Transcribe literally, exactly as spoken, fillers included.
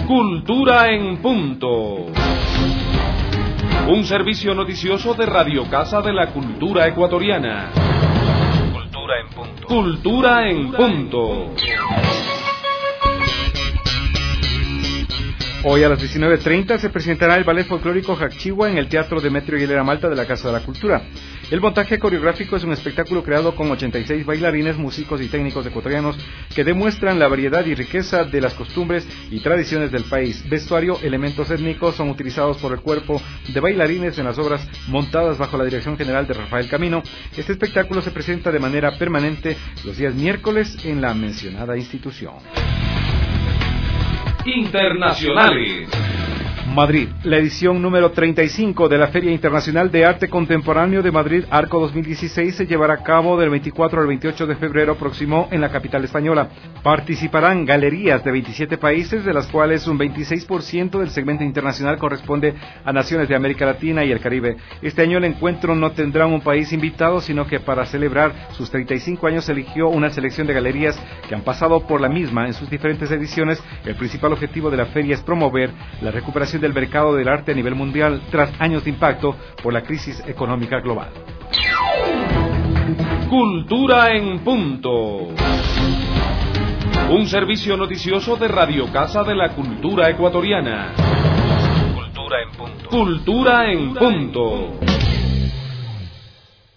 Cultura en punto. Un servicio noticioso de Radio Casa de la Cultura Ecuatoriana. Cultura en punto. Cultura en punto. Hoy a las diecinueve treinta se presentará el ballet folclórico Jacchigua en el Teatro Demetrio Aguilera Malta de la Casa de la Cultura. El montaje coreográfico es un espectáculo creado con ochenta y seis bailarines, músicos y técnicos ecuatorianos que demuestran la variedad y riqueza de las costumbres y tradiciones del país. Vestuario, elementos étnicos son utilizados por el cuerpo de bailarines en las obras montadas bajo la dirección general de Rafael Camino. Este espectáculo se presenta de manera permanente los días miércoles en la mencionada institución. Internacionales. Madrid. La edición número treinta y cinco de la Feria Internacional de Arte Contemporáneo de Madrid, Arco dos mil dieciséis, se llevará a cabo del veinticuatro al veintiocho de febrero próximo en la capital española. Participarán galerías de veintisiete países, de las cuales un veintiséis por ciento del segmento internacional corresponde a naciones de América Latina y el Caribe. Este año el encuentro no tendrá un país invitado, sino que para celebrar sus treinta y cinco años se eligió una selección de galerías que han pasado por la misma en sus diferentes ediciones. El principal objetivo de la feria es promover la recuperación del mercado del arte a nivel mundial tras años de impacto por la crisis económica global. Cultura en punto. Un servicio noticioso de Radio Casa de la Cultura Ecuatoriana. Cultura en punto. Cultura en punto.